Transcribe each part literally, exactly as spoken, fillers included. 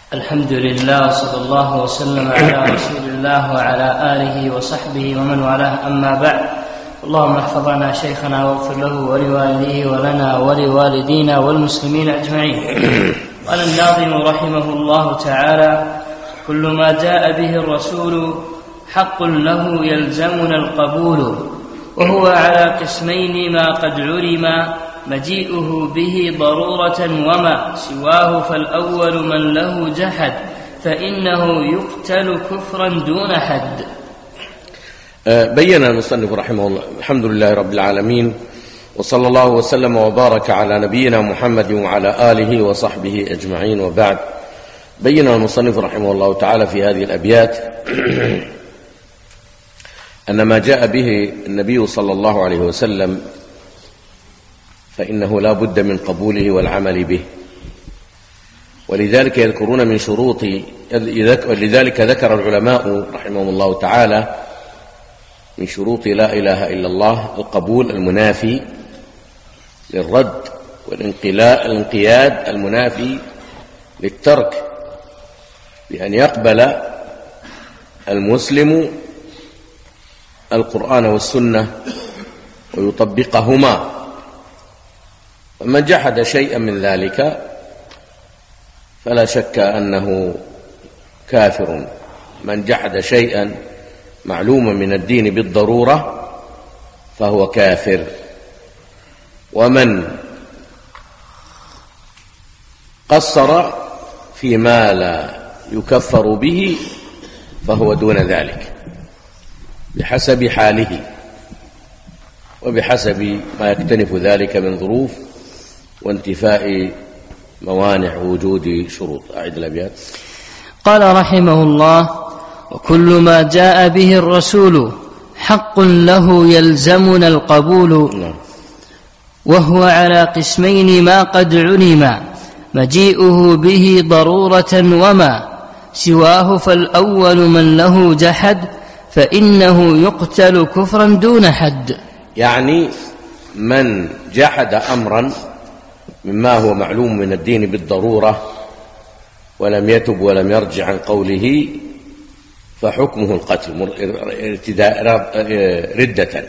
الحمد لله وصلى الله وسلم على رسول الله وعلى آله وصحبه ومن والاه، أما بعد. اللهم احفظ لنا شيخنا واغفر له ولوالديه ولنا ولوالدينا والمسلمين أجمعين. قال الناظم رحمه الله تعالى: كل ما جاء به الرسول حق له يلزمنا القبول، وهو على قسمين ما قد علم مجيئه به ضرورة وما سواه فالأول من له جحد فإنه يقتل كفرا دون حد. بين المصنف رحمه الله. الحمد لله رب العالمين، وصلى الله وسلم وبارك على نبينا محمد وعلى آله وصحبه أجمعين، وبعد. بين المصنف رحمه الله تعالى في هذه الأبيات أن ما جاء به النبي صلى الله عليه وسلم فإنه لا بد من قبوله والعمل به، ولذلك يذكرون من شروط ولذلك ذكر العلماء رحمهم الله تعالى من شروط لا إله إلا الله القبول المنافي للرد، والانقياد المنافي للترك، بأن يقبل المسلم القرآن والسنة ويطبقهما. ومن جحد شيئا من ذلك فلا شك أنه كافر. من جحد شيئا معلوما من الدين بالضرورة فهو كافر، ومن قصر فيما لا يكفر به فهو دون ذلك بحسب حاله وبحسب ما يكتنف ذلك من ظروف وانتفاء موانع وجود شروط. أعد الأبيات. قال رحمه الله: وكل ما جاء به الرسول حق له يلزمنا القبول، وهو على قسمين ما قد علم مجيئه به ضرورة وما سواه فالأول من له جحد فإنه يقتل كفرا دون حد. يعني من جحد أمرا مما هو معلوم من الدين بالضرورة ولم يتب ولم يرجع عن قوله فحكمه القتل ارتداء ردة.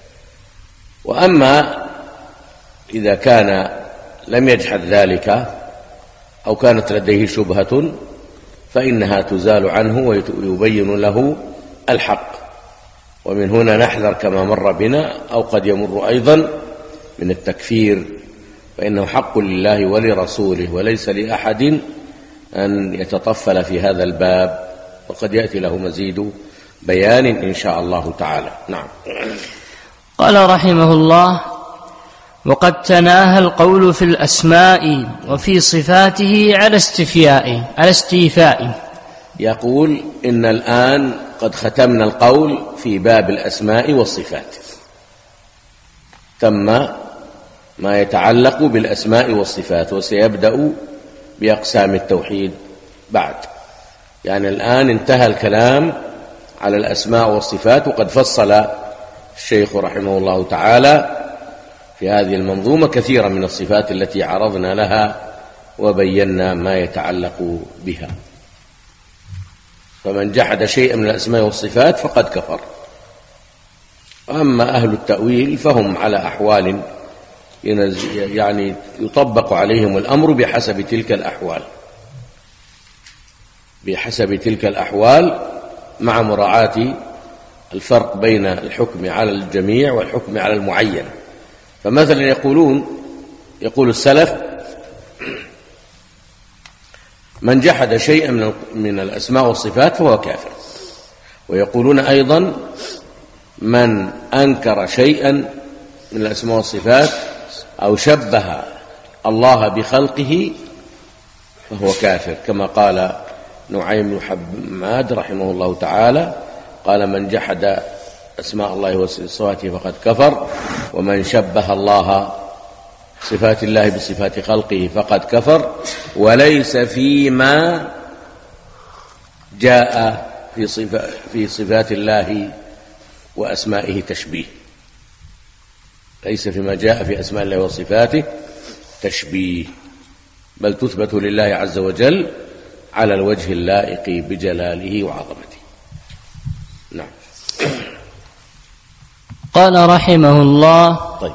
وأما إذا كان لم يجحد ذلك أو كانت لديه شبهة فإنها تزال عنه ويبين له الحق. ومن هنا نحذر كما مر بنا أو قد يمر أيضا من التكفير، فإنه حق لله ولرسوله وليس لأحد أن يتطفل في هذا الباب، وقد يأتي له مزيد بيان إن شاء الله تعالى. نعم. قال رحمه الله: وقد تناهى القول في الأسماء وفي صفاته على استفياء على استيفاء. يقول إن الآن قد ختمنا القول في باب الأسماء والصفات، تم ما يتعلق بالأسماء والصفات، وسيبدأ بأقسام التوحيد بعد. يعني الآن انتهى الكلام على الأسماء والصفات، وقد فصل الشيخ رحمه الله تعالى في هذه المنظومة كثيرا من الصفات التي عرضنا لها وبينا ما يتعلق بها. فمن جحد شيئا من الأسماء والصفات فقد كفر. أما أهل التأويل فهم على أحوال يعني يطبق عليهم الأمر بحسب تلك الأحوال بحسب تلك الأحوال مع مراعاة الفرق بين الحكم على الجميع والحكم على المعين. فمثلا يقولون يقول السلف: من جحد شيئا من الأسماء والصفات فهو كافر. ويقولون أيضا: من أنكر شيئا من الأسماء والصفات أو شبه الله بخلقه فهو كافر، كما قال نعيم بن حماد رحمه الله تعالى: قال: من جحد أسماء الله وصفاته فقد كفر، ومن شبه الله صفات الله بصفات خلقه فقد كفر، وليس فيما جاء في, صفا في صفات الله وأسمائه تشبيه. ليس فيما جاء في أسماء الله وصفاته تشبيه، بل تثبت لله عز وجل على الوجه اللائق بجلاله وعظمته. نعم. قال رحمه الله: طيب.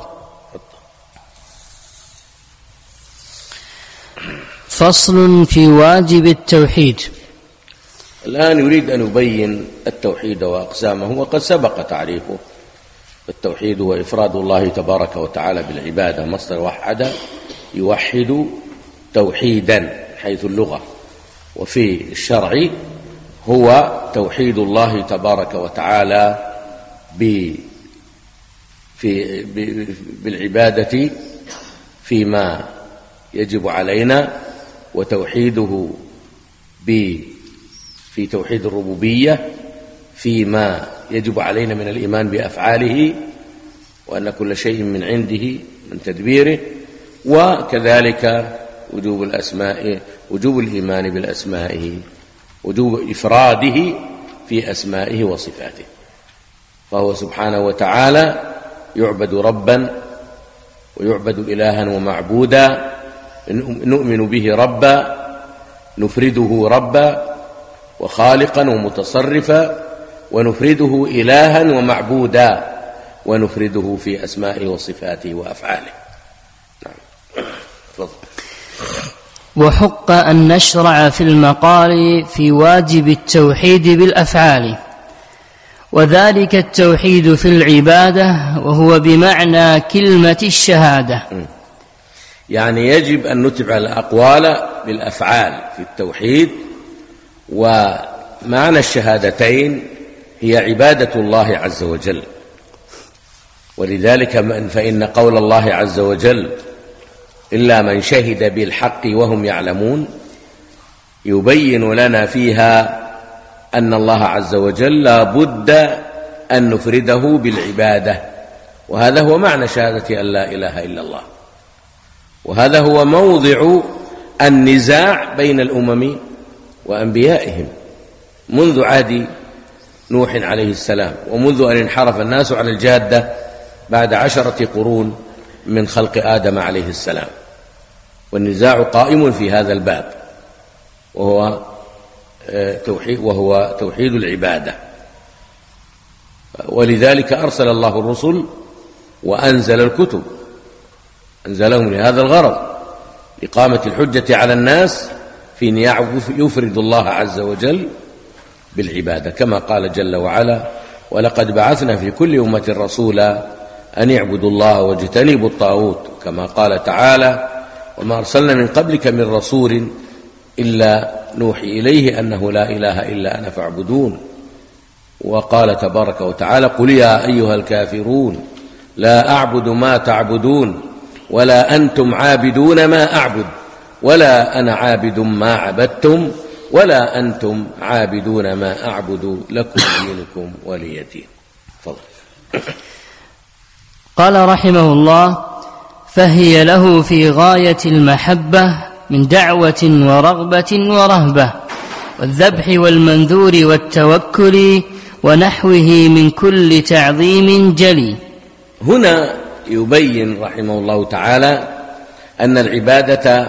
فصل في واجب التوحيد. الآن يريد أن يبين التوحيد وأقسامه، وقد سبق تعريفه. التوحيد هو إفراد الله تبارك وتعالى بالعبادة، مصدر وحد يوحد توحيدا حيث اللغة، وفي الشرع هو توحيد الله تبارك وتعالى في بالعبادة فيما يجب علينا، وتوحيده في توحيد الربوبية فيما يجب علينا من الإيمان بأفعاله، وأن كل شيء من عنده من تدبيره، وكذلك وجوب الأسماء، وجوب الإيمان بالأسماء، وجوب إفراده في أسمائه وصفاته. فهو سبحانه وتعالى يعبد ربا ويعبد إلها ومعبودا، نؤمن به ربا، نفرده ربا وخالقا ومتصرفا، ونفرده إلها ومعبودا، ونفرده في أسمائه وصفاته وأفعاله. نعم. وحق أن نشرع في المقال في واجب التوحيد بالأفعال، وذلك التوحيد في العبادة، وهو بمعنى كلمة الشهادة. يعني يجب أن نتبع الأقوال بالأفعال في التوحيد، ومعنى الشهادتين هي عبادة الله عز وجل. ولذلك فإن قول الله عز وجل إلا من شهد بالحق وهم يعلمون يبين لنا فيها أن الله عز وجل لا بد أن نفرده بالعبادة، وهذا هو معنى شهادة أن لا إله إلا الله، وهذا هو موضع النزاع بين الأمم وأنبيائهم منذ عهد نوح عليه السلام، ومنذ أن انحرف الناس على الجادة بعد عشرة قرون من خلق آدم عليه السلام، والنزاع قائم في هذا الباب، وهو توحيد وهو توحيد العبادة. ولذلك أرسل الله الرسل وأنزل الكتب، أنزلهم لهذا الغرض، لإقامة الحجة على الناس في أن يفرد الله عز وجل بالعبادة، كما قال جل وعلا: ولقد بعثنا في كل أمة رسولا أن يعبدوا الله واجتنبوا الطاغوت، كما قال تعالى: وما أرسلنا من قبلك من رسول إلا نوحي إليه أنه لا إله إلا أنا فاعبدون. وقال تبارك وتعالى: قل يا أيها الكافرون لا أعبد ما تعبدون ولا أنتم عابدون ما أعبد ولا أنا عابد ما عبدتم ولا أنتم عابدون ما أعبد لكم دينكم ولي دين. فضل. قال رحمه الله: فهي له في غاية المحبة من دعوة ورغبة ورهبة، والذبح والمنذور والتوكل ونحوه من كل تعظيم جلي. هنا يبين رحمه الله تعالى أن العبادة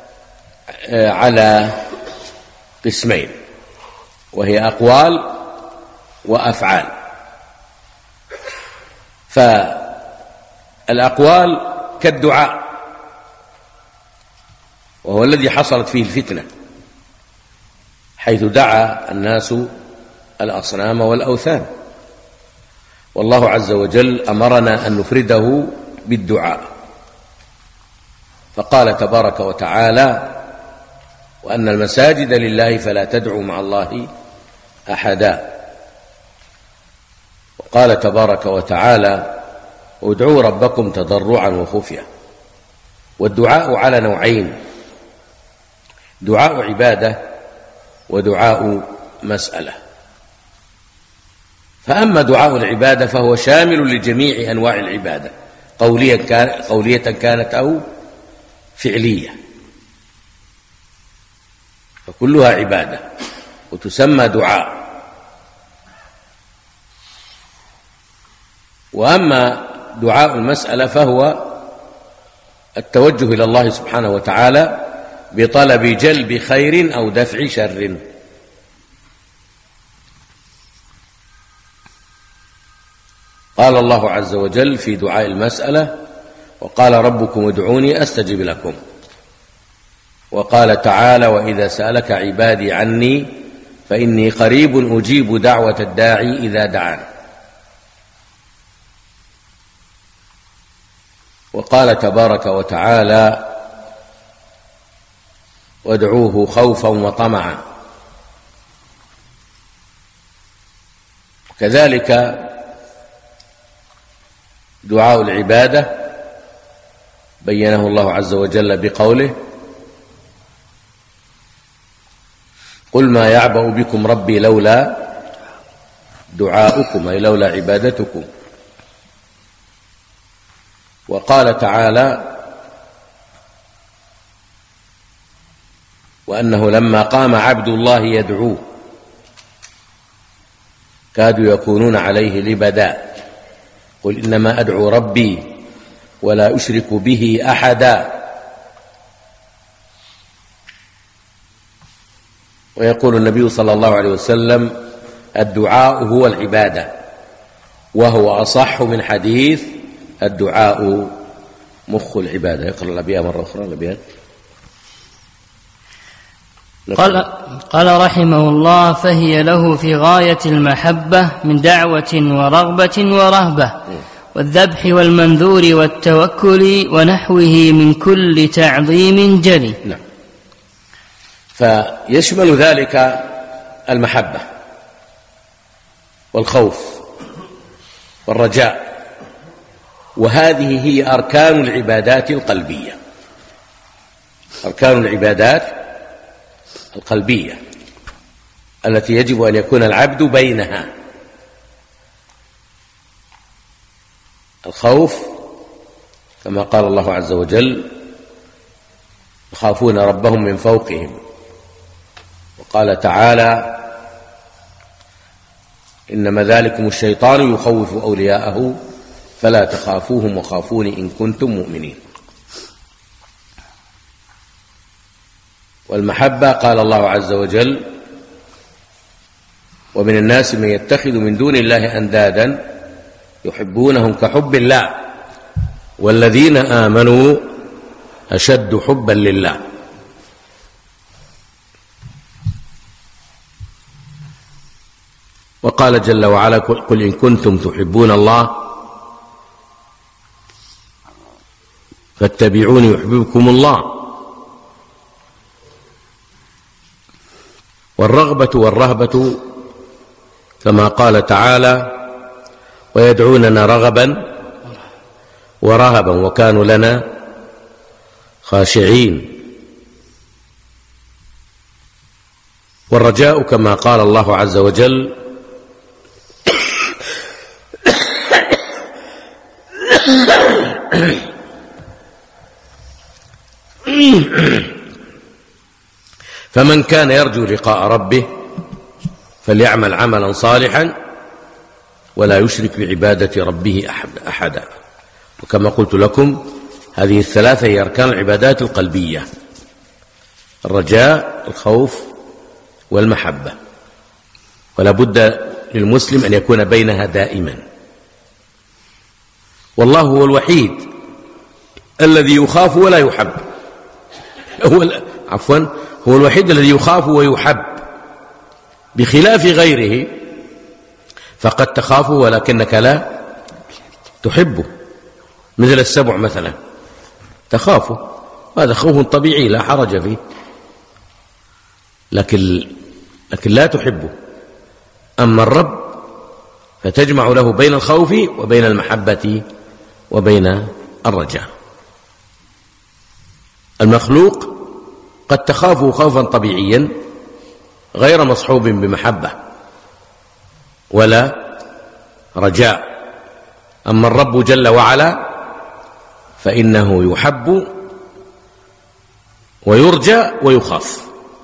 على قسمين، وهي أقوال وأفعال. فالأقوال كالدعاء، وهو الذي حصلت فيه الفتنة، حيث دعا الناس الأصنام والأوثان، والله عز وجل أمرنا أن نفرده بالدعاء، فقال تبارك وتعالى: وأن المساجد لله فلا تدعوا مع الله أحدا. وقال تبارك وتعالى: ادعوا ربكم تضرعا وخفيا. والدعاء على نوعين: دعاء عبادة ودعاء مسألة. فأما دعاء العبادة فهو شامل لجميع أنواع العبادة، قولية كان قولية كانت أو فعلية، فكلها عبادة وتسمى دعاء. وأما دعاء المسألة فهو التوجه إلى الله سبحانه وتعالى بطلب جلب خير أو دفع شر. قال الله عز وجل في دعاء المسألة: وقال ربكم ادعوني أستجب لكم. وقال تعالى: وإذا سألك عبادي عني فإني قريب أجيب دعوة الداعي إذا دعان. وقال تبارك وتعالى: وادعوه خوفا وطمعا. كذلك دعاء العبادة بينه الله عز وجل بقوله: قل ما يعبأ بكم ربي لولا دعاؤكم، أي لولا عبادتكم. وقال تعالى: وأنه لما قام عبد الله يدعوه كادوا يكونون عليه لبدا قل إنما أدعو ربي ولا أشرك به أحدا. ويقول النبي صلى الله عليه وسلم: الدعاء هو العبادة، وهو أصح من حديث الدعاء مخ العبادة. يقرأ الأبيات مرة أخرى. الأبيات قال, قال رحمه الله: فهي له في غاية المحبة من دعوة ورغبة ورهبة والذبح والمنذور والتوكل ونحوه من كل تعظيم جلي. نعم. فيشمل ذلك المحبة والخوف والرجاء، وهذه هي أركان العبادات القلبية، أركان العبادات القلبية التي يجب أن يكون العبد بينها: الخوف كما قال الله عز وجل: يخافون ربهم من فوقهم. وقال تعالى: إنما ذلكم الشيطان يخوف أولياءه فلا تخافوهم وخافون إن كنتم مؤمنين. والمحبة قال الله عز وجل: ومن الناس من يتخذ من دون الله أندادا يحبونهم كحب الله والذين آمنوا أشد حبا لله. وقال جل وعلا: قل إن كنتم تحبون الله فاتبعوني يحببكم الله. والرغبة والرهبة كما قال تعالى: ويدعوننا رغبا ورهبا وكانوا لنا خاشعين. والرجاء كما قال الله عز وجل: فمن كان يرجو لقاء ربه فليعمل عملا صالحا ولا يشرك بعبادة ربه أحدا. وكما قلت لكم هذه الثلاثة هي أركان العبادات القلبية: الرجاء، الخوف، والمحبة. ولا بد للمسلم أن يكون بينها دائما. والله هو الوحيد الذي يخاف ولا يحب، هو عفوا هو الوحيد الذي يخاف ويحب، بخلاف غيره فقد تخافه ولكنك لا تحبه، مثل السبع مثلا تخافه، هذا خوف طبيعي لا حرج فيه، لكن لكن لا تحبه. أما الرب فتجمع له بين الخوف وبين المحبة وبين الرجاء. المخلوق قد تخافه خوفا طبيعيا غير مصحوب بمحبة ولا رجاء. أما الرب جل وعلا فإنه يحب ويرجى ويخاف.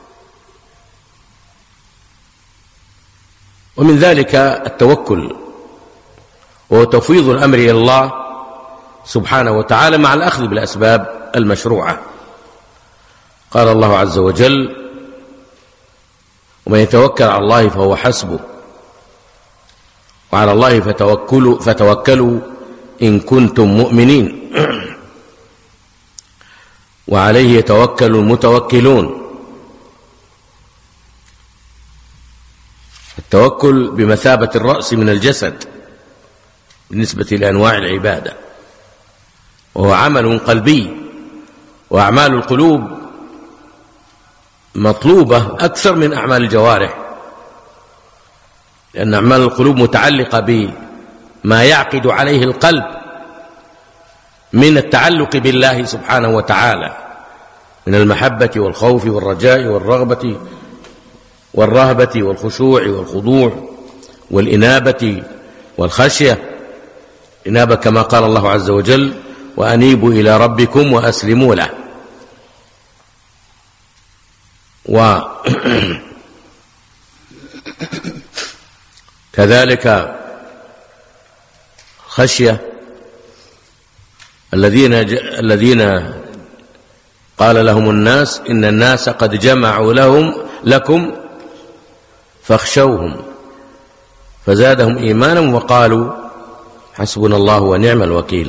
ومن ذلك التوكل، وهو تفويض الأمر إلى الله سبحانه وتعالى مع الأخذ بالأسباب المشروعة. قال الله عز وجل: ومن يتوكل على الله فهو حسبه وعلى الله فتوكلوا, فتوكلوا إن كنتم مؤمنين وعليه يتوكل المتوكلون. التوكل بمثابة الرأس من الجسد بالنسبة لأنواع العبادة، وهو عمل قلبي، وأعمال القلوب مطلوبة أكثر من أعمال الجوارح، لأن أعمال القلوب متعلقة بما يعقد عليه القلب من التعلق بالله سبحانه وتعالى، من المحبة والخوف والرجاء والرغبة والرهبة والخشوع والخضوع والإنابة والخشية. إنابة كما قال الله عز وجل: وأنيبوا إلى ربكم وأسلموا له. وكذلك خشية الذين الذين قال لهم الناس إن الناس قد جمعوا لهم لكم فاخشوهم فزادهم إيمانا وقالوا حسبنا الله ونعم الوكيل.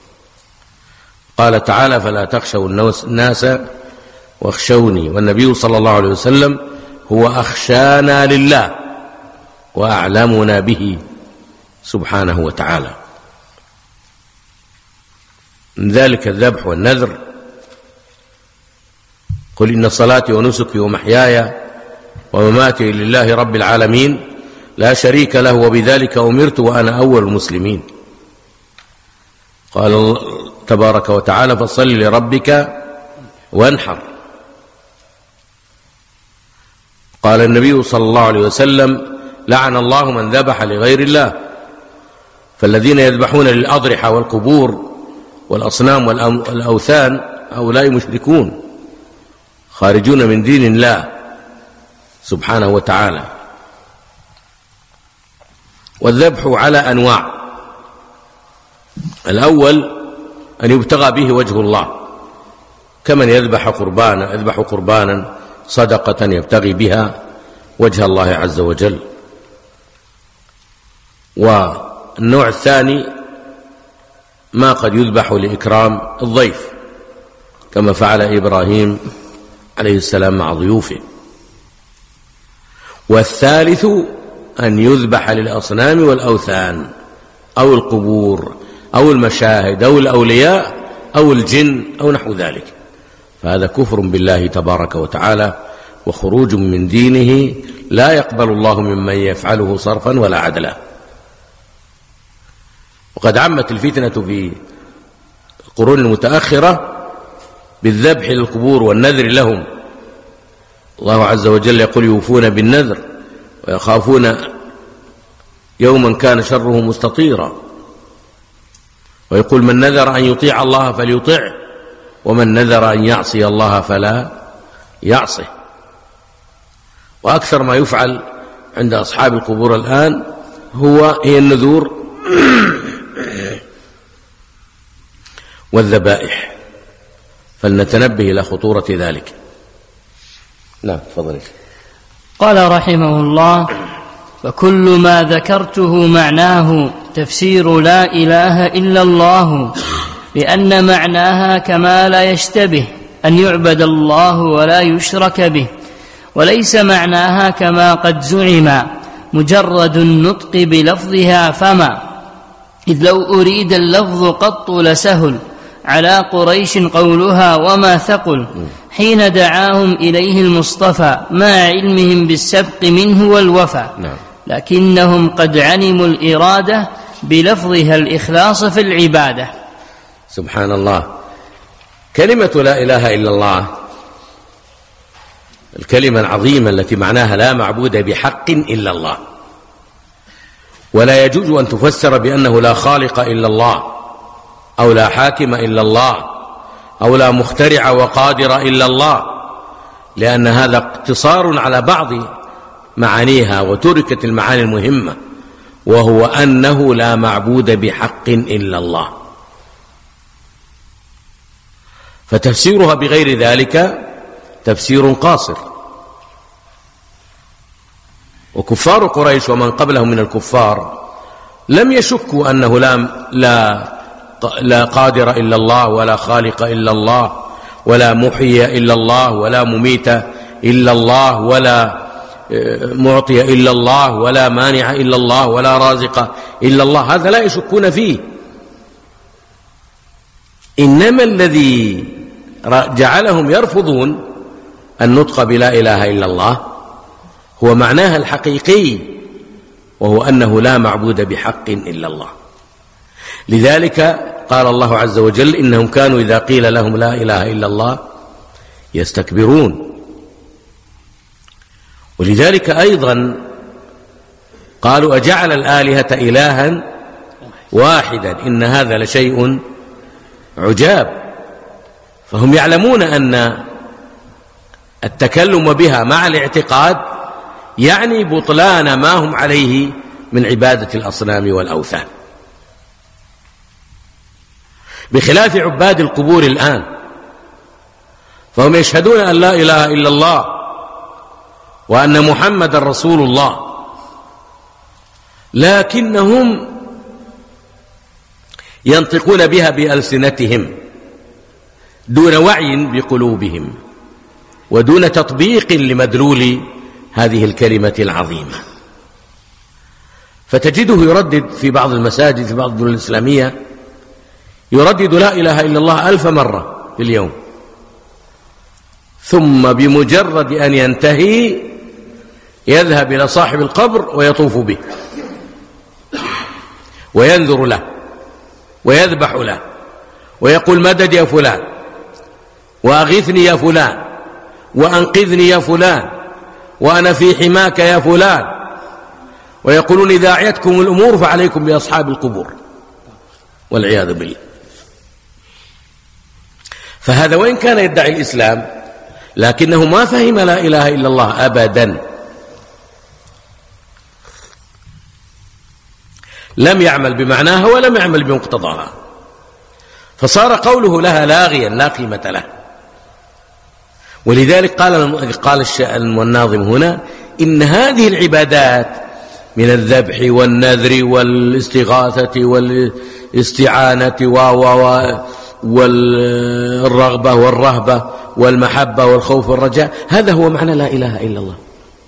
قال تعالى: فلا تخشوا الناس واخشوني. والنبي صلى الله عليه وسلم هو أخشانا لله وأعلمنا به سبحانه وتعالى. من ذلك الذبح والنذر: قل إن صلاتي ونسكي ومحياي ومماتي لله رب العالمين لا شريك له وبذلك أمرت وأنا أول المسلمين. قال تبارك وتعالى: فصل لربك وانحر. قال النبي صلى الله عليه وسلم: لعن الله من ذبح لغير الله. فالذين يذبحون للأضرحة والقبور والأصنام والأوثان هؤلاء مشركون خارجون من دين الله سبحانه وتعالى. والذبح على أنواع: الأول أن يبتغى به وجه الله، كمن يذبح قربانا يذبح قربانا صدقة يبتغي بها وجه الله عز وجل. والنوع الثاني ما قد يذبح لإكرام الضيف، كما فعل إبراهيم عليه السلام مع ضيوفه. والثالث أن يذبح للأصنام والأوثان أو القبور أو المشاهد أو الأولياء أو الجن أو نحو ذلك، فهذا كفر بالله تبارك وتعالى وخروج من دينه لا يقبل الله ممن يفعله صرفا ولا عدلا. وقد عمت الفتنة في القرون المتأخرة بالذبح للقبور والنذر لهم. الله عز وجل يقول: يوفون بالنذر ويخافون يوما كان شره مستطيرا. ويقول: من نذر أن يطيع الله فليطع ومن نذر أن يعصي الله فلا يعصه. وأكثر ما يفعل عند أصحاب القبور الآن هو هي النذور والذبائح، فلنتنبه إلى خطورة ذلك. نعم، تفضل. قال رحمه الله: فكل ما ذكرته معناه تفسير لا إله إلا الله، لأن معناها كما لا يشتبه أن يعبد الله ولا يشرك به، وليس معناها كما قد زعم مجرد النطق بلفظها، فما إذ لو أريد اللفظ قط لسهل على قريش قولها وما ثقل حين دعاهم إليه المصطفى مع علمهم بالسبق منه والوفى. نعم. لكنهم قد علموا الإرادة بلفظها الإخلاص في العبادة. سبحان الله. كلمة لا إله إلا الله، الكلمة العظيمة التي معناها لا معبود بحق إلا الله، ولا يجوز أن تفسر بأنه لا خالق إلا الله أو لا حاكم إلا الله أو لا مخترع وقادر إلا الله، لأن هذا اقتصار على بعض معانيها وتركت المعاني المهمة، وهو أنه لا معبود بحق إلا الله. فتفسيرها بغير ذلك تفسير قاصر. وكفار قريش ومن قبلهم من الكفار لم يشكوا أنه لا, لا, لا قادر إلا الله، ولا خالق إلا الله، ولا محيي إلا الله، ولا مميت إلا الله، ولا معطي إلا الله، ولا مانع إلا الله، ولا رازق إلا الله. هذا لا يشكون فيه. إنما الذي جعلهم يرفضون النطق بلا إله إلا الله هو معناها الحقيقي، وهو أنه لا معبود بحق إلا الله. لذلك قال الله عز وجل: إنهم كانوا إذا قيل لهم لا إله إلا الله يستكبرون. ولذلك أيضا قالوا: أجعل الآلهة إلها واحدا إن هذا لشيء عجاب. فهم يعلمون أن التكلم بها مع الاعتقاد يعني بطلان ما هم عليه من عبادة الأصنام والأوثان، بخلاف عباد القبور الآن، فهم يشهدون أن لا إله إلا الله وأن محمد رسول الله، لكنهم ينطقون بها بألسنتهم دون وعي بقلوبهم ودون تطبيق لمدلول هذه الكلمة العظيمة. فتجده يردد في بعض المساجد في بعض الدول الإسلامية يردد لا إله إلا الله ألف مرة في اليوم، ثم بمجرد أن ينتهي يذهب إلى صاحب القبر ويطوف به وينذر له ويذبح له ويقول: مدد يا فلان، وأغثني يا فلان، وأنقذني يا فلان، وأنا في حماك يا فلان. ويقولون: إذا أعيتكم الأمور فعليكم بأصحاب القبور، والعياذ بالله. فهذا وإن كان يدعي الإسلام لكنه ما فهم لا إله إلا الله أبدا، لم يعمل بمعناها ولم يعمل بمقتضاها، فصار قوله لها لاغيا لا قيمة له. ولذلك قال قال الناظم هنا: إن هذه العبادات من الذبح والنذر والاستغاثة والاستعانة والرغبة والرهبة والمحبة والخوف والرجاء، هذا هو معنى لا إله إلا الله،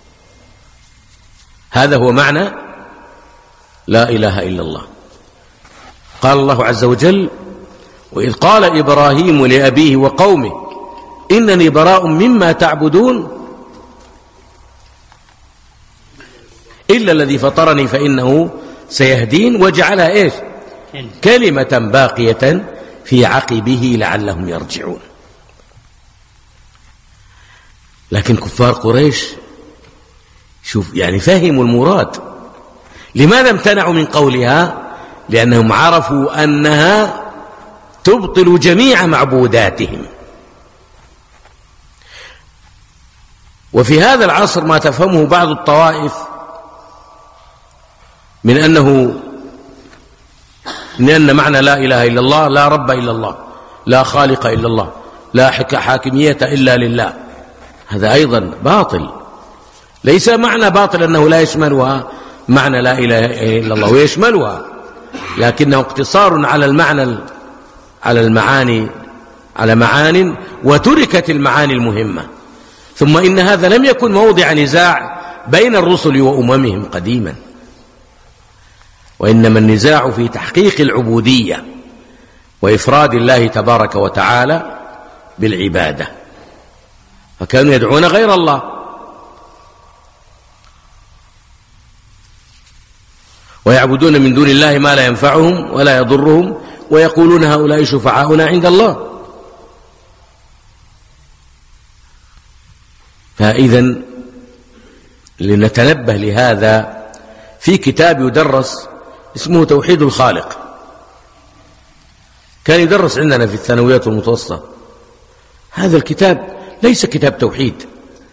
هذا هو معنى لا إله إلا الله. قال الله عز وجل: وإذ قال إبراهيم لأبيه وقومه إنني براء مما تعبدون إلا الذي فطرني فإنه سيهدين، وجعلها إيش؟ كلمة باقية في عقبه لعلهم يرجعون. لكن كفار قريش شوف يعني فهموا المراد. لماذا امتنعوا من قولها؟ لأنهم عرفوا أنها تبطل جميع معبوداتهم. وفي هذا العصر ما تفهمه بعض الطوائف من أنه من أن معنى لا إله إلا الله لا رب إلا الله، لا خالق إلا الله، لا حاكمية إلا لله، هذا أيضا باطل. ليس معنى باطل أنه لا يشملها معنى لا إله إلا الله، ويشملها، لكنه اقتصار على المعنى على المعاني على معان وتركت المعاني المهمة. ثم إن هذا لم يكن موضع نزاع بين الرسل وأممهم قديما، وإنما النزاع في تحقيق العبودية وإفراد الله تبارك وتعالى بالعبادة، فكانوا يدعون غير الله. ويعبدون من دون الله ما لا ينفعهم ولا يضرهم ويقولون هؤلاء شفعاؤنا عند الله. فإذا لنتنبه لهذا في كتاب يدرس اسمه توحيد الخالق، كان يدرس عندنا في الثانويات والمتوسطة. هذا الكتاب ليس كتاب توحيد،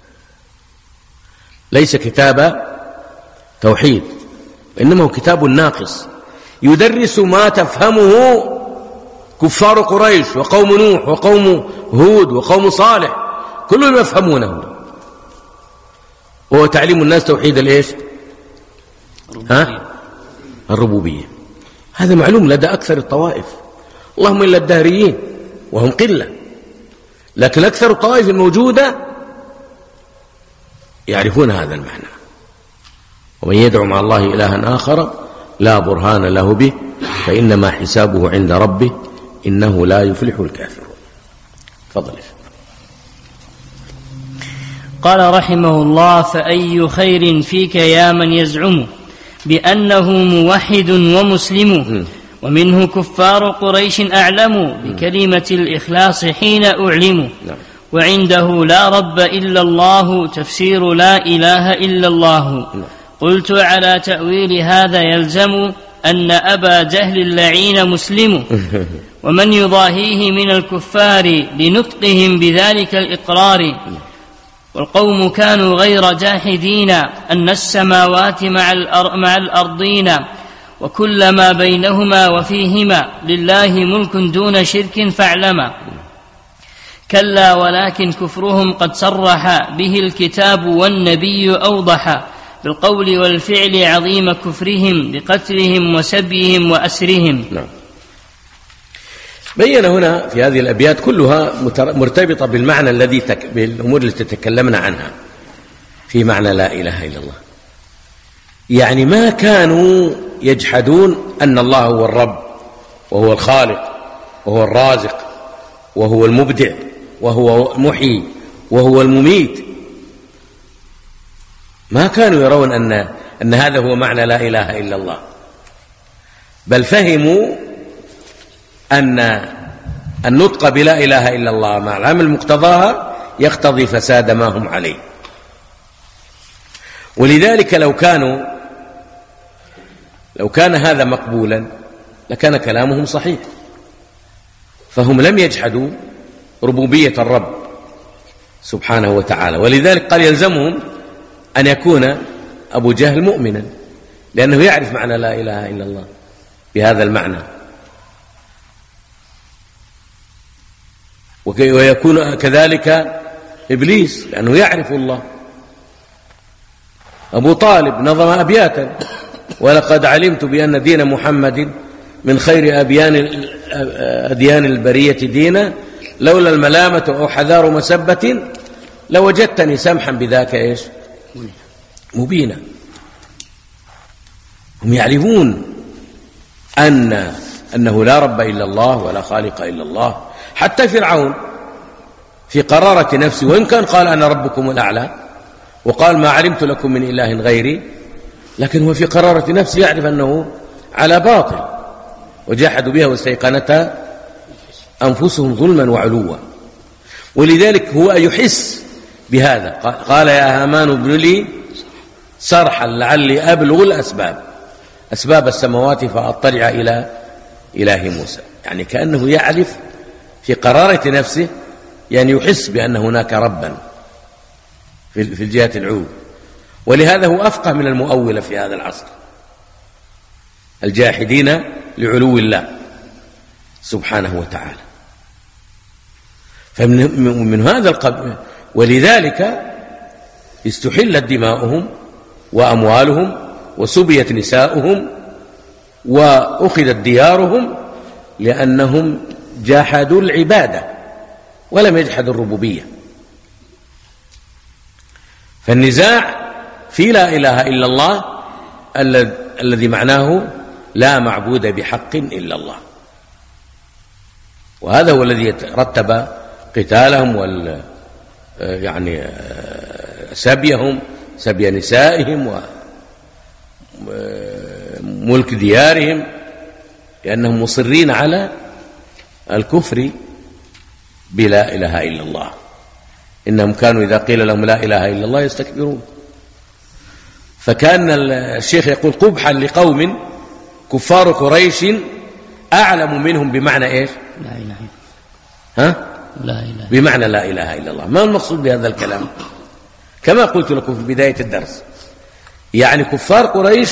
ليس كتاب توحيد، إنما هو كتاب ناقص يدرس ما تفهمه كفار قريش وقوم نوح وقوم هود وقوم صالح كلهم يفهمونه، وهو تعليم الناس توحيد الإيش؟ ها؟ الربوبية. هذا معلوم لدى أكثر الطوائف، اللهم إلا الدهريين وهم قلة، لكن أكثر الطوائف الموجودة يعرفون هذا المعنى. ومن يدعو مع الله إلها آخر لا برهان له به فإنما حسابه عند ربه إنه لا يفلح الكافرون. تفضل. قال رحمه الله: فأي خير فيك يا من يزعم بأنه موحد ومسلم، ومنه كفار قريش أعلموا بكلمة الإخلاص حين أعلموا، وعنده لا رب إلا الله تفسير لا إله إلا الله. قلت على تأويل هذا يلزم أن أبا جهل اللعين مسلم، ومن يضاهيه من الكفار لنطقهم بذلك الإقرار. والقوم كانوا غير جاحدين أن السماوات مع, الأر مع الأرضين وكل ما بينهما وفيهما لله ملك دون شرك فاعلما. كلا ولكن كفرهم قد صرح به الكتاب والنبي أوضح، بالقول والفعل عظيم كفرهم بقتلهم وسبيهم وأسرهم. نعم. بين هنا في هذه الأبيات كلها مرتبطة بالمعنى الذي تك... بالأمور التي تكلمنا عنها في معنى لا إله إلا الله. يعني ما كانوا يجحدون أن الله هو الرب وهو الخالق وهو الرازق وهو المبدع وهو المحيي وهو المميت. ما كانوا يرون أن, أن هذا هو معنى لا إله إلا الله، بل فهموا أن النطق بلا إله إلا الله مع العمل مقتضاها يقتضي فساد ما هم عليه. ولذلك لو كانوا لو كان هذا مقبولا لكان كلامهم صحيح، فهم لم يجحدوا ربوبية الرب سبحانه وتعالى. ولذلك قال يلزمهم أن يكون أبو جهل مؤمنا، لأنه يعرف معنى لا إله إلا الله بهذا المعنى، ويكون كذلك إبليس لأنه يعرف الله. أبو طالب نظم أبياتا: ولقد علمت بأن دين محمد من خير أبيان أديان البرية دينا، لولا الملامة أو حذار مسبة لوجدتني سمحا بذاك إيش مبينا. هم يعرفون أن أنه لا رب إلا الله ولا خالق إلا الله. حتى فرعون في قرارة نفسه، وإن كان قال أنا ربكم الأعلى وقال ما علمت لكم من إله غيري، لكن هو في قرارة نفسه يعرف أنه على باطل، وجاحدوا بها واستيقنتها أنفسهم ظلما وعلوا. ولذلك هو يحس بهذا. قال يا هامان ابن لي صرحا لعلي أبلغ الأسباب أسباب السماوات فأطلع إلى إله موسى. يعني كأنه يعرف في قرارة نفسه، يعني يحس بأن هناك ربا في الجهة العلو. ولهذا هو أفقه من المؤولة في هذا العصر، الجاحدين لعلو الله سبحانه وتعالى. فمن من هذا القبل، ولذلك استحلت دماؤهم وأموالهم وسبيت نساؤهم وأخذت ديارهم، لأنهم جاحدوا العبادة ولم يجحدوا الربوبية. فالنزاع في لا إله إلا الله الذي معناه لا معبود بحق إلا الله، وهذا هو الذي رتب قتالهم وال يعني سبيهم سبي نسائهم وملك ديارهم، لأنهم مصرين على الكفر بلا إله إلا الله. إنهم كانوا إذا قيل لهم لا إله إلا الله يستكبرون. فكان الشيخ يقول قبحا لقوم كفار قريش أعلم منهم بمعنى إيش؟ لا إله إلا ها؟ لا إله. بمعنى لا إله إلا الله. ما المقصود بهذا الكلام؟ كما قلت لكم في بداية الدرس، يعني كفار قريش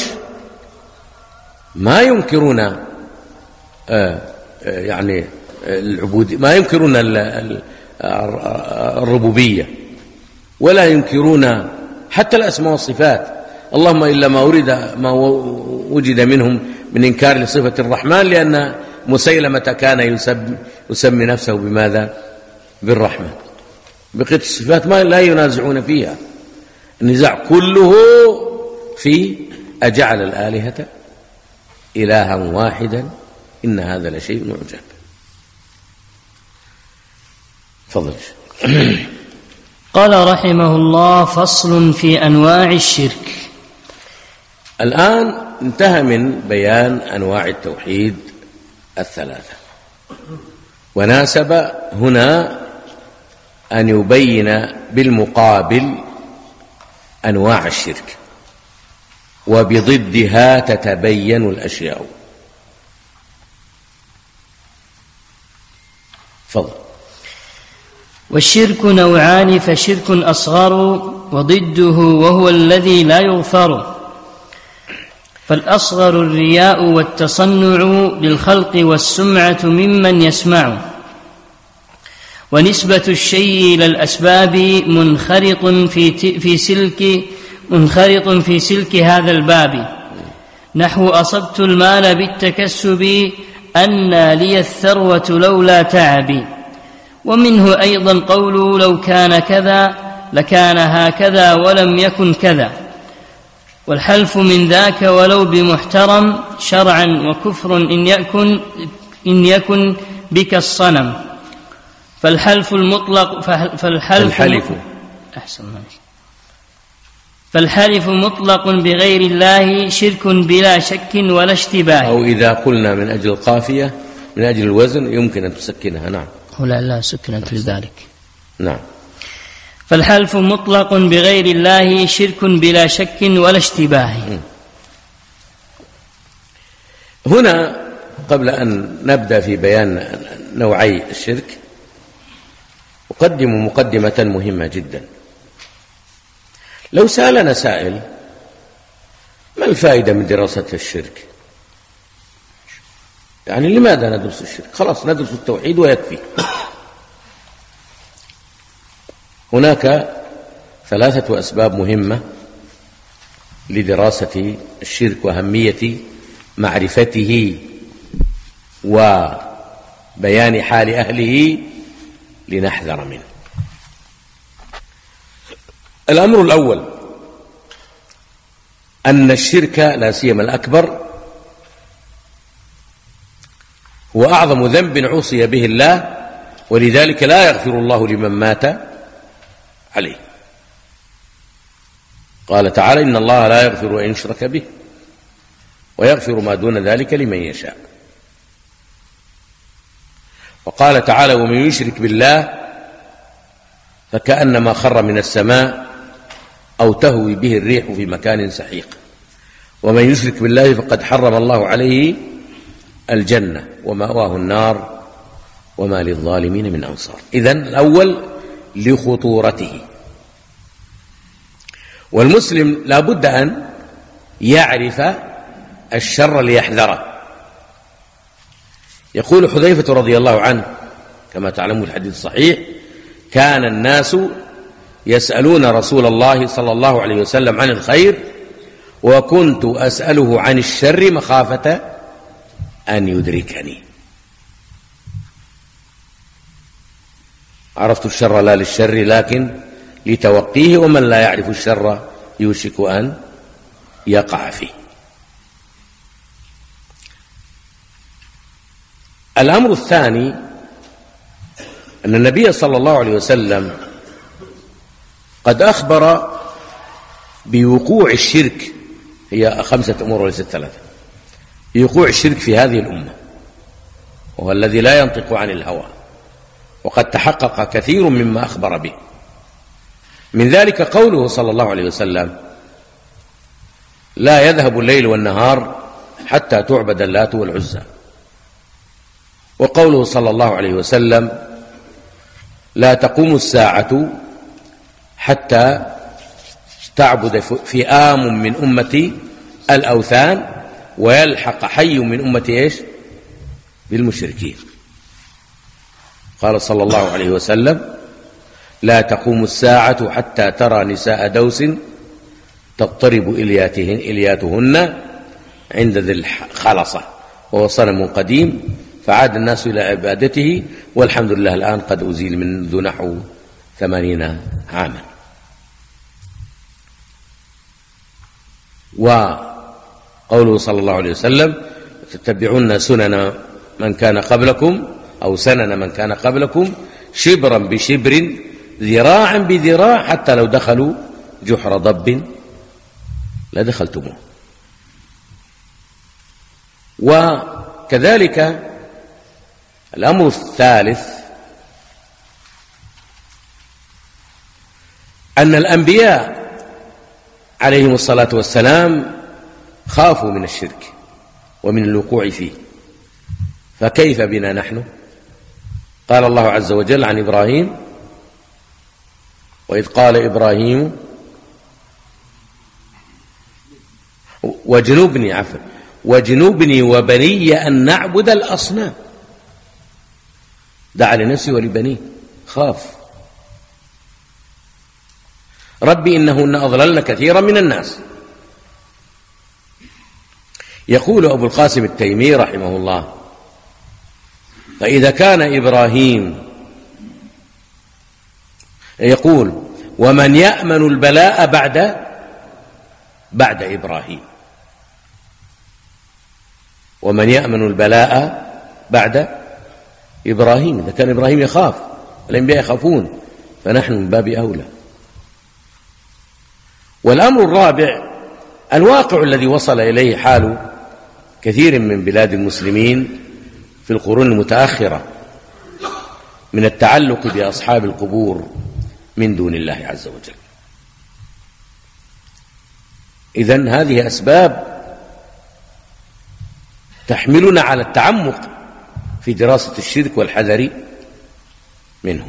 ما ينكرون آه آه يعني العبود، ما ينكرون الربوبية، ولا ينكرون حتى الأسماء والصفات، اللهم إلا ما ورد ما وجد منهم من إنكار لصفة الرحمن، لأن مسيلمة كان يسمي, يسمي نفسه بماذا؟ بالرحمن. بقية الصفات ما لا ينازعون فيها، النزاع كله في أجعل الآلهة إلها واحدا إن هذا لشيء عجاب. تفضل. قال رحمه الله: فصل في أنواع الشرك. الآن انتهى من بيان أنواع التوحيد الثلاثة، وناسب هنا أن يبين بالمقابل أنواع الشرك، وبضدها تتبين الأشياء. فضل. والشرك نوعان: فشرك أصغر وضده وهو الذي لا يغفر. فالأصغر الرياء والتصنع للخلق والسمعة ممن يسمع، ونسبة الشيء إلى الأسباب منخرط في في سلك منخرط في سلك هذا الباب، نحو أصبت المال بالتكسب أن لي الثروة لولا تعبي. ومنه أيضا قوله: لو كان كذا لكان هكذا ولم يكن كذا. والحلف من ذاك ولو بمحترم شرعا، وكفر إن يكن, إن يكن بك الصنم. فالحلف المطلق فالحلف الحلف أحسن فالحلف مطلق بغير الله شرك بلا شك ولا اشتباه. أو إذا قلنا من أجل القافية من أجل الوزن يمكن أن تسكنها. نعم. لا لا سكنت لذلك. نعم. فالحلف مطلق بغير الله شرك بلا شك ولا اشتباه. هنا قبل أن نبدأ في بيان نوعي الشرك أقدم مقدمة مهمة جدا. لو سألنا سائل: ما الفائدة من دراسة الشرك؟ يعني لماذا ندرس الشرك؟ خلاص ندرس التوحيد ويكفي. هناك ثلاثة أسباب مهمة لدراسة الشرك وأهمية معرفته وبيان حال أهله لنحذر منه. الأمر الأول أن الشرك لا سيما الأكبر هو أعظم ذنب عصي به الله، ولذلك لا يغفر الله لمن مات عليه. قال تعالى: إن الله لا يغفر أن يشرك به ويغفر ما دون ذلك لمن يشاء. وقال تعالى: ومن يشرك بالله فكأنما خر من السماء أو تهوي به الريح في مكان سحيق. ومن يشرك بالله فقد حرم الله عليه الجنة ومأواه النار وما للظالمين من أنصار. إذن الأول لخطورته، والمسلم لا بد أن يعرف الشر ليحذره. يقول حذيفة رضي الله عنه كما تعلمون الحديث الصحيح: كان الناس يسألون رسول الله صلى الله عليه وسلم عن الخير وكنت أسأله عن الشر مخافة أن يدركني. عرفت الشر لا للشر لكن لتوقيه، ومن لا يعرف الشر يوشك أن يقع فيه. الأمر الثاني أن النبي صلى الله عليه وسلم قد أخبر بوقوع الشرك، هي خمسة أمور وليست ثلاثة، بوقوع الشرك في هذه الأمة، وهو الذي لا ينطق عن الهوى، وقد تحقق كثير مما أخبر به. من ذلك قوله صلى الله عليه وسلم: لا يذهب الليل والنهار حتى تعبد اللات والعزى. وقوله صلى الله عليه وسلم: لا تقوم الساعة حتى تعبد فئام من أمتي الأوثان ويلحق حي من أمتي إيش؟ بالمشركين. قال صلى الله عليه وسلم: لا تقوم الساعة حتى ترى نساء دوس تضطرب إلياتهن عند ذي الخلصة، وهو صنم قديم فعاد الناس إلى عبادته، والحمد لله الآن قد أزيل منذ نحو ثمانين عاما. وقوله صلى الله عليه وسلم: تتبعون سنن من كان قبلكم أو سنن من كان قبلكم شبرا بشبر ذراعا بذراع حتى لو دخلوا جحر ضب لدخلتموه. وكذلك الأمر الثالث أن الأنبياء عليهم الصلاة والسلام خافوا من الشرك ومن الوقوع فيه، فكيف بنا نحن؟ قال الله عز وجل عن إبراهيم: وإذ قال إبراهيم وجنوبني عفوا وجنوبني وبني أن نعبد الأصنام. دعا لنفسه ولبنيه، خاف: ربي إنهن أضللن كثيرا من الناس. يقول أبو القاسم التيمي رحمه الله: فإذا كان إبراهيم يقول: ومن يأمن البلاء بعد بعد إبراهيم، ومن يأمن البلاء بعد إبراهيم. إذا كان إبراهيم يخاف، الأنبياء يخافون، فنحن من باب أولى. والأمر الرابع الواقع الذي وصل إليه حال كثير من بلاد المسلمين في القرون المتأخرة من التعلق بأصحاب القبور من دون الله عز وجل. إذن هذه أسباب تحملنا على التعمق في دراسة الشرك والحذر منه.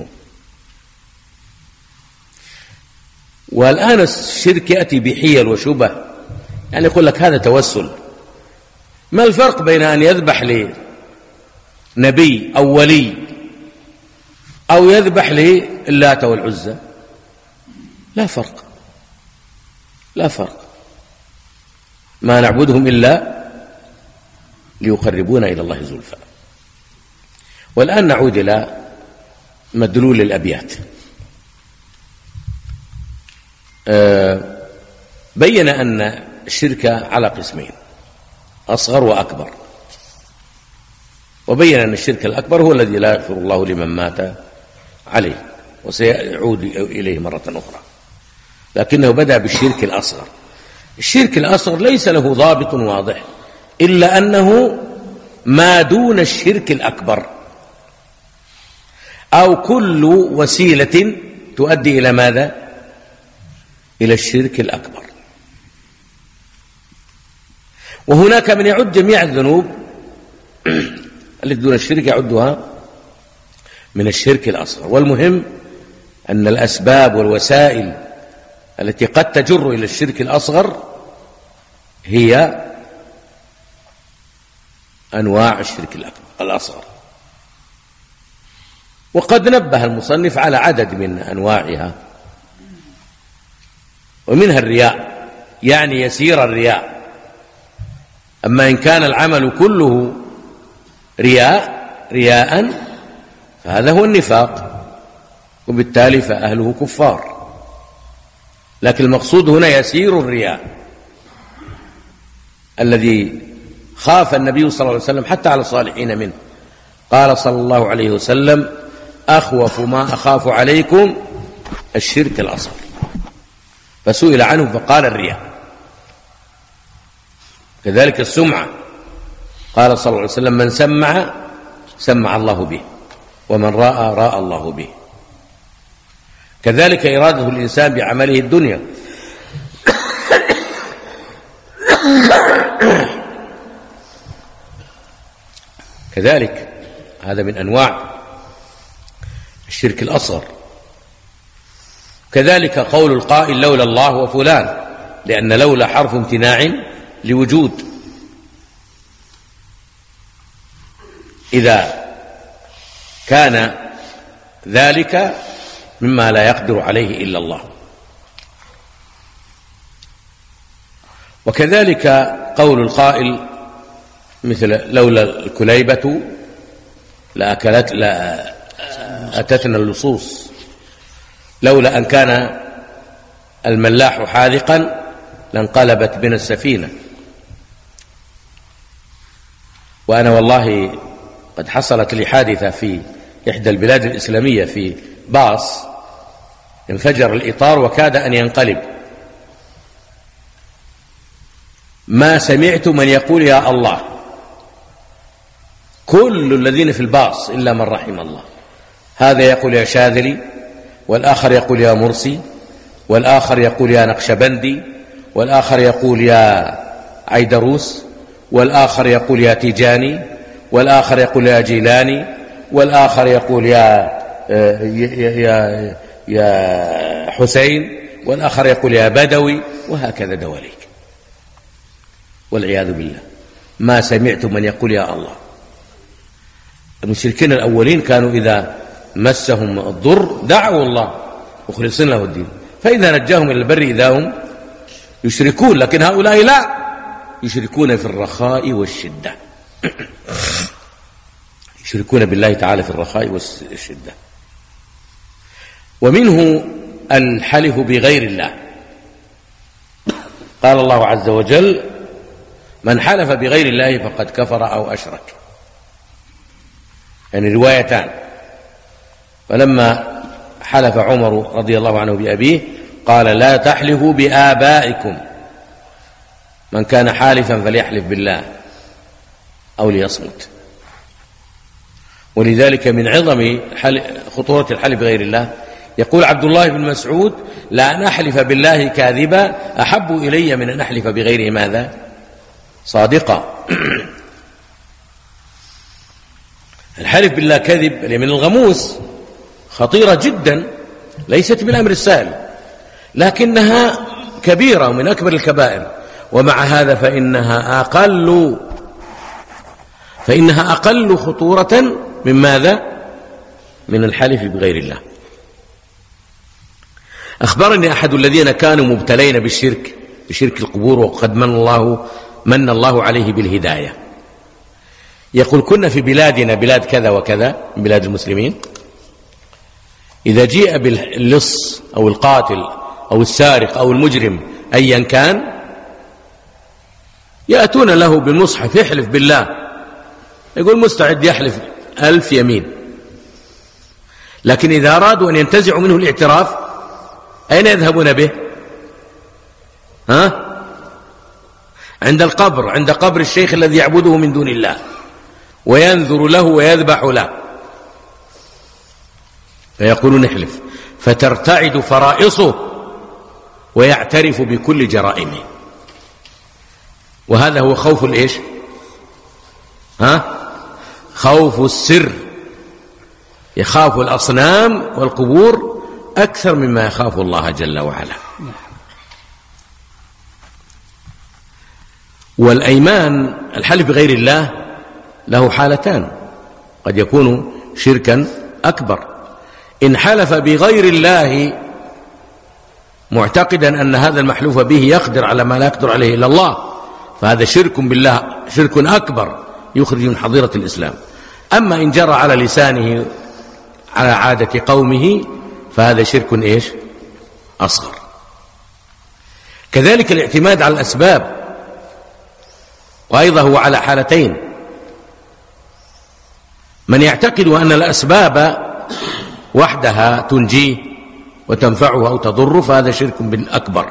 والآن الشرك يأتي بحيل وشبه، يعني يقول لك هذا توسل. ما الفرق بين أن يذبح لنبي أو ولي أو يذبح للات والعزى؟ لا فرق، لا فرق. ما نعبدهم إلا ليقربونا إلى الله زلفى. والآن نعود إلى مدلول الأبيات. أه بين أن الشرك على قسمين: أصغر وأكبر. وبين أن الشرك الأكبر هو الذي لا يغفر الله لمن مات عليه، وسيعود إليه مرة أخرى. لكنه بدأ بالشرك الأصغر. الشرك الأصغر ليس له ضابط واضح، إلا أنه ما دون الشرك الأكبر، أو كل وسيلة تؤدي إلى ماذا؟ إلى الشرك الأكبر. وهناك من يعد جميع الذنوب التي دون الشرك يعدها من الشرك الأصغر. والمهم أن الأسباب والوسائل التي قد تجر إلى الشرك الأصغر هي أنواع الشرك الأصغر. وقد نبه المصنف على عدد من أنواعها، ومنها الرياء، يعني يسير الرياء. أما إن كان العمل كله رياء رياء فهذا هو النفاق، وبالتالي فأهله كفار. لكن المقصود هنا يسير الرياء الذي خاف النبي صلى الله عليه وسلم حتى على الصالحين منه. قال صلى الله عليه وسلم: أخوف ما أخاف عليكم الشرك الأصغر. فسئل عنه فقال: الرياء. كذلك السمعة، قال صلى الله عليه وسلم: من سمع سمع الله به، ومن راى راى الله به. كذلك إرادة الإنسان بعمله الدنيا، كذلك هذا من أنواع الشرك الأصغر. كذلك قول القائل: لولا الله وفلان، لأن لولا حرف امتناع لوجود. إذا كان ذلك مما لا يقدر عليه إلا الله. وكذلك قول القائل مثل لولا الكليبة لأكلت لا أتتنا اللصوص، لولا أن كان الملاح حاذقا لانقلبت بنا السفينة. وأنا والله قد حصلت لي حادثة في إحدى البلاد الإسلامية في باص، انفجر الإطار وكاد أن ينقلب، ما سمعت من يقول يا الله، كل الذين في الباص إلا من رحم الله، هذا يقول يا شاذلي، والآخر يقول يا مرسي، والآخر يقول يا نقشبندي، والآخر يقول يا عيدروس، والآخر يقول يا تيجاني، والآخر يقول يا جيلاني، والآخر يقول يا يا يا حسين، والآخر يقول يا بدوي، وهكذا دواليك والعياذ بالله. ما سمعت من يقول يا الله. المشركين الأولين كانوا إذا مسهم الضر دعوا الله مخلصين له الدين، فإذا نجاهم إلى البر إذا هم يشركون. لكن هؤلاء لا، يشركون في الرخاء والشدة يشركون بالله تعالى في الرخاء والشدة. ومنه الحلف بغير الله. قال الله عز وجل من حلف بغير الله فقد كفر أو أشرك، يعني روايتان. فلما حلف عمر رضي الله عنه بأبيه قال لا تحلفوا بآبائكم، من كان حالفا فليحلف بالله أو ليصمت. ولذلك من عظم خطورة الحلف بغير الله يقول عبد الله بن مسعود لا أن أحلف بالله كاذبا أحب إلي من أن أحلف بغيره ماذا صادقا. الحلف بالله كذب من الغموس، خطيرة جدا، ليست بالأمر السهل، لكنها كبيرة ومن أكبر الكبائر. ومع هذا فإنها أقل فإنها أقل خطورة من ماذا؟ من الحلف بغير الله. أخبرني أحد الذين كانوا مبتلين بالشرك بشرك القبور وقد من الله من الله عليه بالهداية، يقول كنا في بلادنا بلاد كذا وكذا من بلاد المسلمين، إذا جيء باللص أو القاتل أو السارق أو المجرم أيا كان يأتون له بالمصحف يحلف بالله، يقول مستعد يحلف ألف يمين، لكن إذا أرادوا أن ينتزعوا منه الاعتراف أين يذهبون به؟ ها؟ عند القبر، عند قبر الشيخ الذي يعبده من دون الله وينذر له ويذبح له، فيقولون احلف، فترتعد فرائصه ويعترف بكل جرائمه. وهذا هو خوف الإيش؟ ها؟ خوف السر، يخاف الأصنام والقبور أكثر مما يخاف الله جل وعلا. والأيمان الحلف بغير الله له حالتان، قد يكون شركا أكبر. إن حلف بغير الله معتقدا أن هذا المحلوف به يقدر على ما لا يقدر عليه إلا الله، فهذا شرك بالله، شرك أكبر يخرج من حظيرة الإسلام. أما إن جرى على لسانه على عادة قومه فهذا شرك إيش؟ أصغر. كذلك الاعتماد على الأسباب، وأيضا هو على حالتين، من يعتقد أن الأسباب وحدها تنجيه وتنفعه أو تضره فهذا شرك أكبر.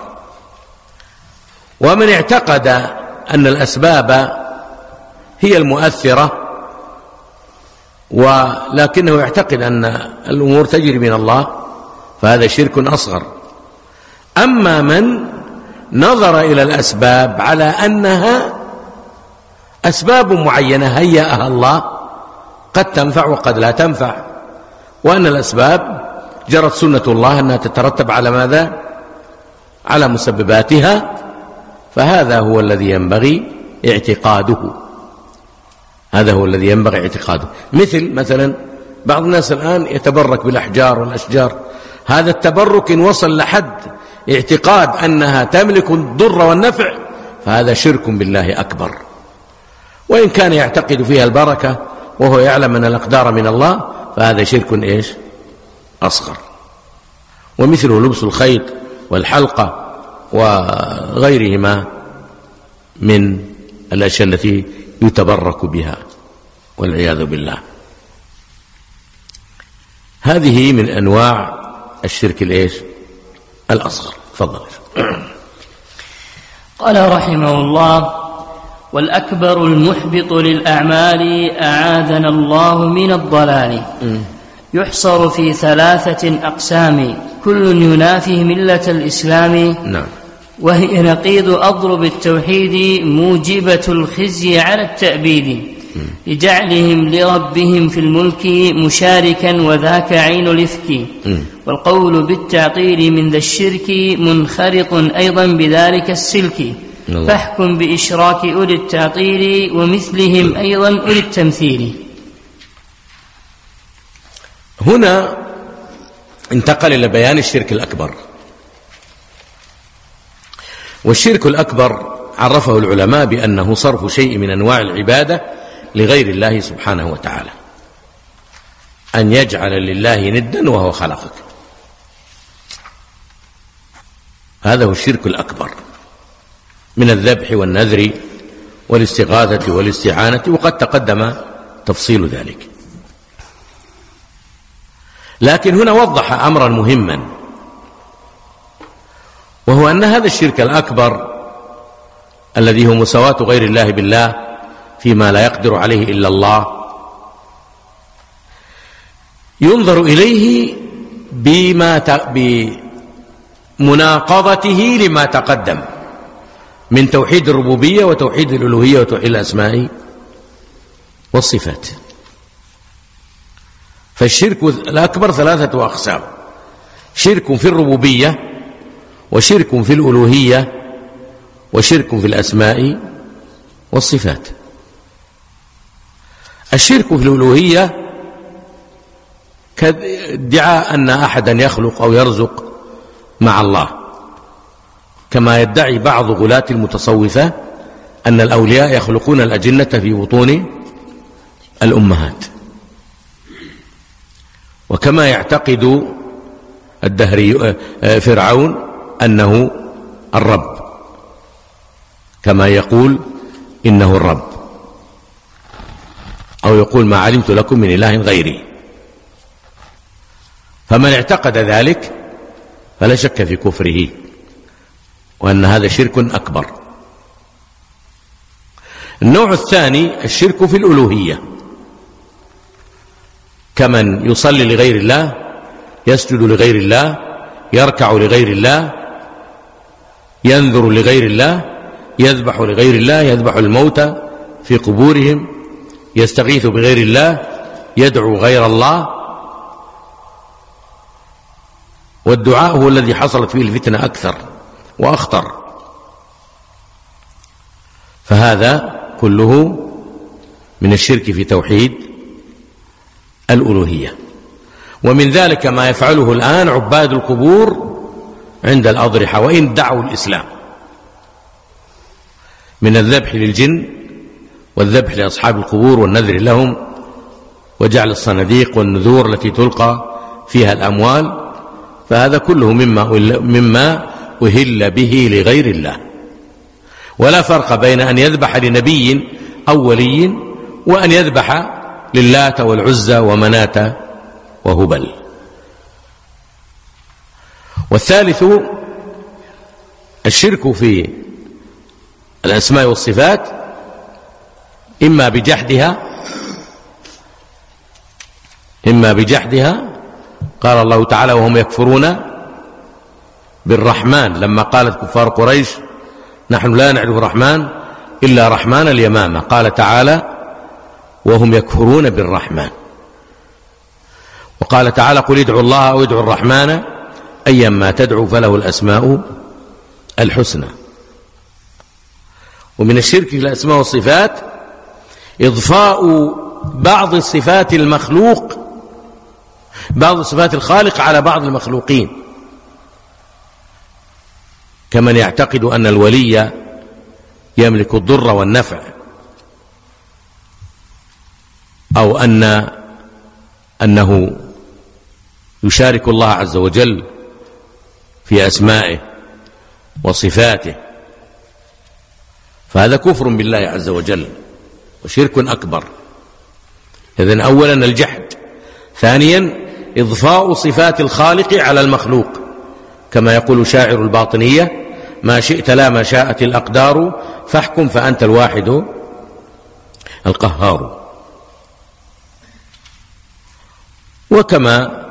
ومن اعتقد أن الأسباب هي المؤثرة ولكنه يعتقد أن الأمور تجري من الله فهذا شرك أصغر. أما من نظر إلى الأسباب على أنها أسباب معينة هيأها الله قد تنفع وقد لا تنفع، وأن الأسباب جرت سنة الله أنها تترتب على ماذا؟ على مسبباتها، فهذا هو الذي ينبغي اعتقاده، هذا هو الذي ينبغي اعتقاده. مثل مثلا بعض الناس الآن يتبرك بالأحجار والأشجار، هذا التبرك إن وصل لحد اعتقاد أنها تملك الضر والنفع فهذا شرك بالله أكبر. وإن كان يعتقد فيها البركة وهو يعلم أن الأقدار من الله فهذا شرك إيش؟ أصغر. ومثله لبس الخيط والحلقة وغيرهما من الأشياء التي يتبرك بها والعياذ بالله. هذه من أنواع الشرك الإيش؟ الأصغر. تفضل. قال رحمه الله: والأكبر المحبط للأعمال أعاذنا الله من الضلال، يحصر في ثلاثة أقسام كل ينافي ملة الإسلام. نعم. وهي نقيض أضرب التوحيد موجبة الخزي على التأبيد، لجعلهم لربهم في الملك مشاركا وذاك عين الإفك. والقول بالتعطيل من ذا الشرك منخرط أيضا بذلك السلك، فاحكم بإشراك أولي التعطيل ومثلهم أيضا أولي التمثيل. هنا انتقل إلى بيان الشرك الأكبر. والشرك الأكبر عرفه العلماء بأنه صرف شيء من أنواع العبادة لغير الله سبحانه وتعالى، أن يجعل لله ندا وهو خلقك، هذا هو الشرك الأكبر من الذبح والنذر والاستغاثة والاستعانة، وقد تقدم تفصيل ذلك. لكن هنا وضح أمرا مهما، وهو أن هذا الشرك الأكبر الذي هو مساواة غير الله بالله فيما لا يقدر عليه إلا الله ينظر إليه بما بمناقضته لما تقدم من توحيد الربوبية وتوحيد الألوهية وتوحيد الأسماء والصفات. فالشرك الأكبر ثلاثة أقسام: شرك في الربوبية، وشرك في الألوهية، وشرك في الأسماء والصفات. الشرك في الألوهية كادعاء أن أحدا يخلق أو يرزق مع الله، كما يدعي بعض غلاة المتصوفة أن الأولياء يخلقون الأجنة في بطون الأمهات، وكما يعتقد الدهري فرعون أنه الرب، كما يقول إنه الرب، أو يقول ما علمت لكم من إله غيري. فمن اعتقد ذلك فلا شك في كفره، وأن هذا شرك أكبر. النوع الثاني الشرك في الألوهية، كمن يصلي لغير الله، يسجد لغير الله، يركع لغير الله، ينذر لغير الله، يذبح لغير الله، يذبح الموتى في قبورهم، يستغيث بغير الله، يدعو غير الله. والدعاء هو الذي حصلت فيه الفتنة أكثر وأخطر. فهذا كله من الشرك في توحيد الألوهية. ومن ذلك ما يفعله الآن عباد القبور عند الأضرحة وإن دعوا الإسلام، من الذبح للجن والذبح لأصحاب القبور والنذر لهم وجعل الصناديق والنذور التي تلقى فيها الأموال، فهذا كله مما مما أهل به لغير الله. ولا فرق بين أن يذبح لنبي أو ولي وأن يذبح للات والعزى ومناة وهبل. والثالث الشرك في الأسماء والصفات، إما بجحدها إما بجحدها قال الله تعالى: وهم يكفرون بالرحمن، لما قالت كفار قريش: نحن لا نعرف الرحمن إلا رحمن اليمامة، قال تعالى: وهم يكفرون بالرحمن. وقال تعالى: قل ادعوا الله أو ادعوا الرحمن أيما تدعوا فله الأسماء الحسنى. ومن الشرك في الأسماء والصفات إضفاء بعض صفات المخلوق بعض صفات الخالق على بعض المخلوقين، كمن يعتقد أن الولي يملك الضر والنفع، أو أن أنه يشارك الله عز وجل في أسمائه وصفاته، فهذا كفر بالله عز وجل وشرك أكبر. إذن أولا الجحد، ثانيا إضفاء صفات الخالق على المخلوق، كما يقول شاعر الباطنية: ما شئت لا ما شاءت الأقدار فاحكم فأنت الواحد القهار. وكما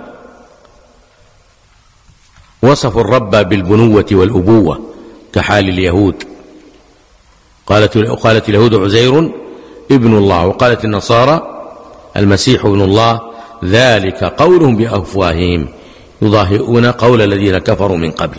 وصفوا الرب بالبنوة والأبوة كحال اليهود، قالت قالت اليهود عزير ابن الله، وقالت النصارى المسيح ابن الله، ذلك قولهم بأفواههم يضاهئون قول الذين كفروا من قبل.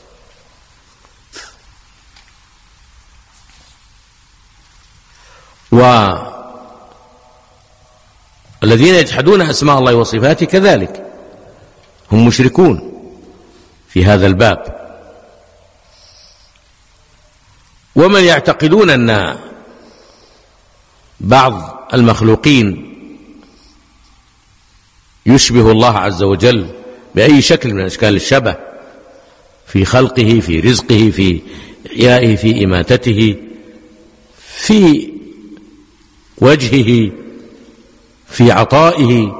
والذين يجحدون أسماء الله وصفاته كذلك هم مشركون في هذا الباب. ومن يعتقدون أن بعض المخلوقين يشبه الله عز وجل بأي شكل من أشكال الشبه في خلقه، في رزقه، في إحيائه، في إماتته، في وجهه، في عطائه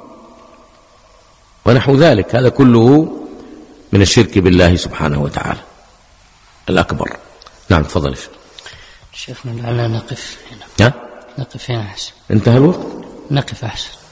ونحو ذلك، هذا كله من الشرك بالله سبحانه وتعالى الأكبر. نعم تفضل شيخنا، لعلنا نقف هنا. ها؟ نقف هنا أحسن. انتهى الوقت؟ نقف أحسن.